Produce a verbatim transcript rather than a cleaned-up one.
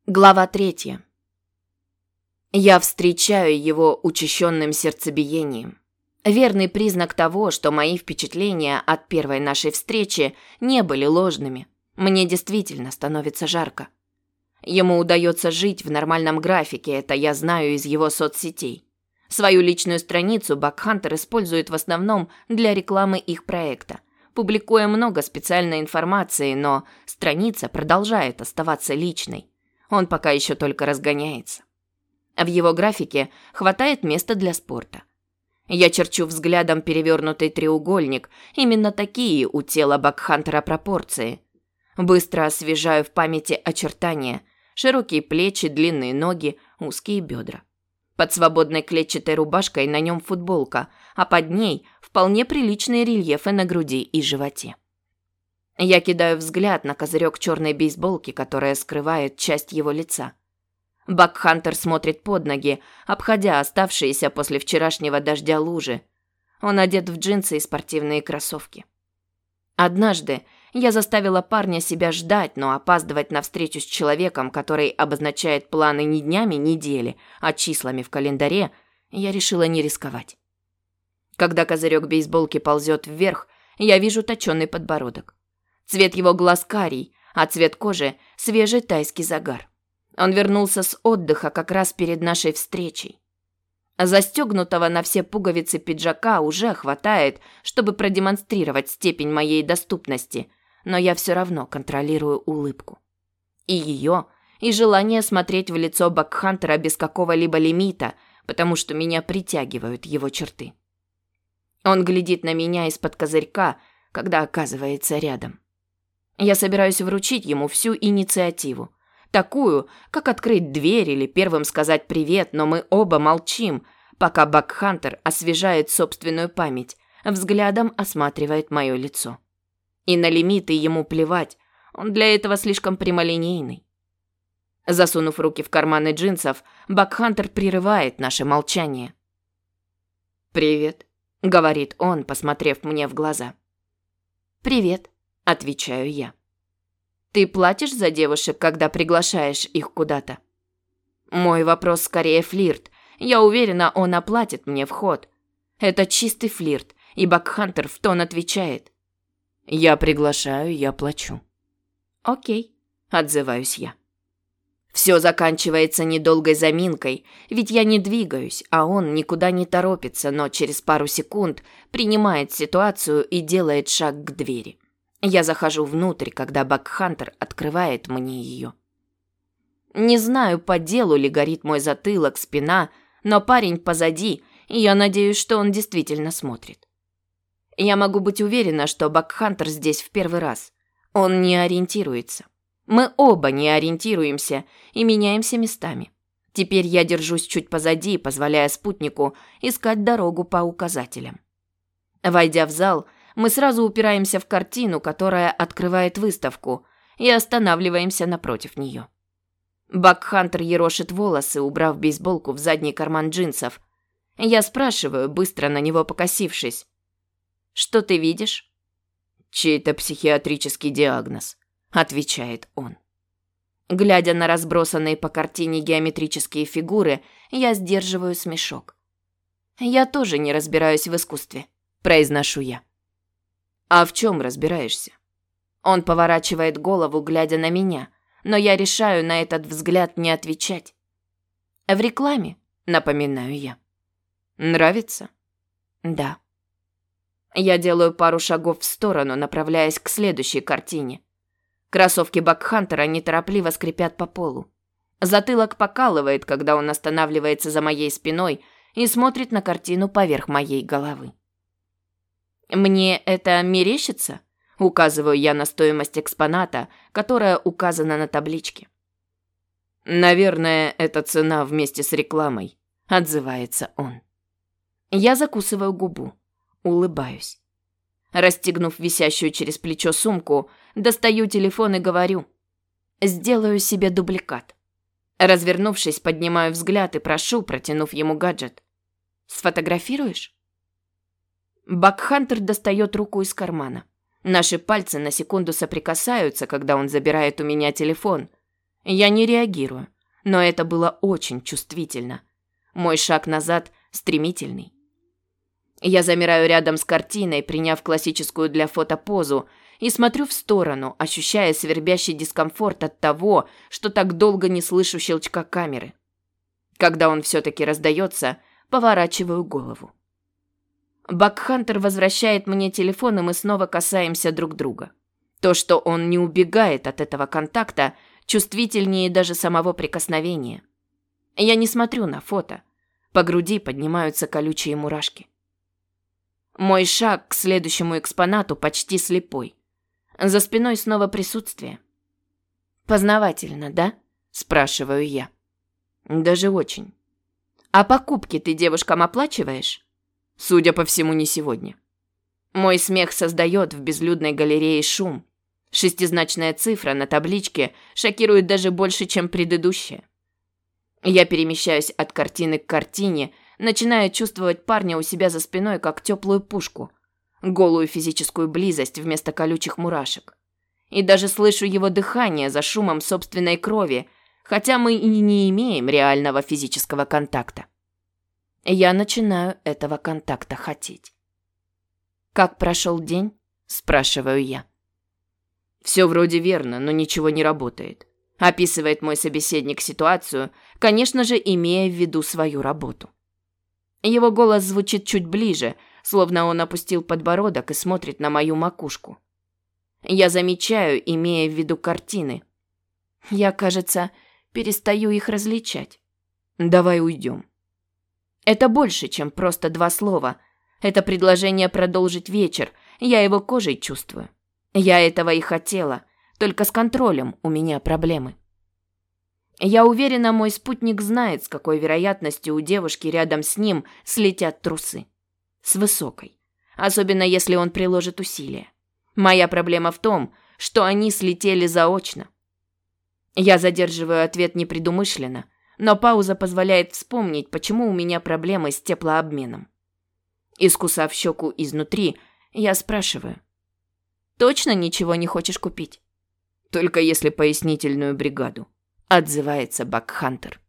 Глава третья. Я встречаю его учащенным сердцебиением. Верный признак того, что мои впечатления от первой нашей встречи не были ложными. Мне действительно становится жарко. Ему удается жить в нормальном графике, это я знаю из его соцсетей. Свою личную страницу Бакхантер использует в основном для рекламы их проекта, публикуя много специальной информации, но страница продолжает оставаться личной. Он пока еще только разгоняется. В его графике хватает места для спорта. Я черчу взглядом перевернутый треугольник, именно такие у тела Бакхантера пропорции. Быстро освежаю в памяти очертания: широкие плечи, длинные ноги, узкие бедра. Под свободной клетчатой рубашкой на нем футболка, а под ней вполне приличные рельефы на груди и животе. Я кидаю взгляд на козырек черной бейсболки, которая скрывает часть его лица. Бакхантер смотрит под ноги, обходя оставшиеся после вчерашнего дождя лужи. Он одет в джинсы и спортивные кроссовки. Однажды я заставила парня себя ждать, но опаздывать на встречу с человеком, который обозначает планы не днями недели, а числами в календаре, я решила не рисковать. Когда козырек бейсболки ползет вверх, я вижу точёный подбородок. Цвет его глаз карий, а цвет кожи – свежий тайский загар. Он вернулся с отдыха как раз перед нашей встречей. Застегнутого на все пуговицы пиджака уже хватает, чтобы продемонстрировать степень моей доступности, но я все равно контролирую улыбку. И ее, и желание смотреть в лицо Бакхантера без какого-либо лимита, потому что меня притягивают его черты. Он глядит на меня из-под козырька, когда оказывается рядом. Я собираюсь вручить ему всю инициативу. Такую, как открыть дверь или первым сказать привет, но мы оба молчим, пока Бакхантер освежает собственную память, взглядом осматривает мое лицо. И на лимиты ему плевать, он для этого слишком прямолинейный. Засунув руки в карманы джинсов, Бакхантер прерывает наше молчание. «Привет», — говорит он, посмотрев мне в глаза. «Привет», — отвечаю я. «Ты платишь за девушек, когда приглашаешь их куда-то?» Мой вопрос скорее флирт. Я уверена, он оплатит мне вход. Это чистый флирт, и Бакхантер в тон отвечает. «Я приглашаю, я плачу». «Окей», – отзываюсь я. Все заканчивается недолгой заминкой, ведь я не двигаюсь, а он никуда не торопится, но через пару секунд принимает ситуацию и делает шаг к двери. Я захожу внутрь, когда Бакхантер открывает мне ее. Не знаю, по делу ли горит мой затылок, спина, но парень позади, и я надеюсь, что он действительно смотрит. Я могу быть уверена, что Бакхантер здесь в первый раз. Он не ориентируется. Мы оба не ориентируемся и меняемся местами. Теперь я держусь чуть позади, позволяя спутнику искать дорогу по указателям. Войдя в зал, мы сразу упираемся в картину, которая открывает выставку, и останавливаемся напротив нее. Бакхантер ерошит волосы, убрав бейсболку в задний карман джинсов. Я спрашиваю, быстро на него покосившись. «Что ты видишь?» «Чей-то психиатрический диагноз», — отвечает он. Глядя на разбросанные по картине геометрические фигуры, я сдерживаю смешок. «Я тоже не разбираюсь в искусстве», — произношу я. «А в чем разбираешься?» Он поворачивает голову, глядя на меня, но я решаю на этот взгляд не отвечать. «В рекламе», — напоминаю я. «Нравится?» «Да». Я делаю пару шагов в сторону, направляясь к следующей картине. Кроссовки Бакхантера неторопливо скрипят по полу. Затылок покалывает, когда он останавливается за моей спиной и смотрит на картину поверх моей головы. «Мне это мерещится?» – указываю я на стоимость экспоната, которая указана на табличке. «Наверное, это цена вместе с рекламой», – отзывается он. Я закусываю губу, улыбаюсь. Расстегнув висящую через плечо сумку, достаю телефон и говорю: «Сделаю себе дубликат». Развернувшись, поднимаю взгляд и прошу, протянув ему гаджет: «Сфотографируешь?» Бакхантер достает руку из кармана. Наши пальцы на секунду соприкасаются, когда он забирает у меня телефон. Я не реагирую, но это было очень чувствительно. Мой шаг назад стремительный. Я замираю рядом с картиной, приняв классическую для фото позу, и смотрю в сторону, ощущая свербящий дискомфорт от того, что так долго не слышу щелчка камеры. Когда он все-таки раздается, поворачиваю голову. Бакхантер возвращает мне телефон, и мы снова касаемся друг друга. То, что он не убегает от этого контакта, чувствительнее даже самого прикосновения. Я не смотрю на фото. По груди поднимаются колючие мурашки. Мой шаг к следующему экспонату почти слепой. За спиной снова присутствие. «Познавательно, да?» – спрашиваю я. «Даже очень. А покупки ты девушкам оплачиваешь?» «Судя по всему, не сегодня». Мой смех создает в безлюдной галерее шум. Шестизначная цифра на табличке шокирует даже больше, чем предыдущая. Я перемещаюсь от картины к картине, начиная чувствовать парня у себя за спиной, как теплую пушку, голую физическую близость вместо колючих мурашек. И даже слышу его дыхание за шумом собственной крови, хотя мы и не имеем реального физического контакта. Я начинаю этого контакта хотеть. «Как прошел день?» – спрашиваю я. «Все вроде верно, но ничего не работает», – описывает мой собеседник ситуацию, конечно же, имея в виду свою работу. Его голос звучит чуть ближе, словно он опустил подбородок и смотрит на мою макушку. Я замечаю, имея в виду картины. Я, кажется, перестаю их различать. «Давай уйдем». Это больше, чем просто два слова. Это предложение продолжить вечер, я его кожей чувствую. Я этого и хотела, только с контролем у меня проблемы. Я уверена, мой спутник знает, с какой вероятностью у девушки рядом с ним слетят трусы. С высокой. Особенно, если он приложит усилия. Моя проблема в том, что они слетели заочно. Я задерживаю ответ непредумышленно, но пауза позволяет вспомнить, почему у меня проблемы с теплообменом. Искусав щеку изнутри, я спрашиваю. «Точно ничего не хочешь купить?» «Только если пояснительную бригаду», — отзывается Бакхантер.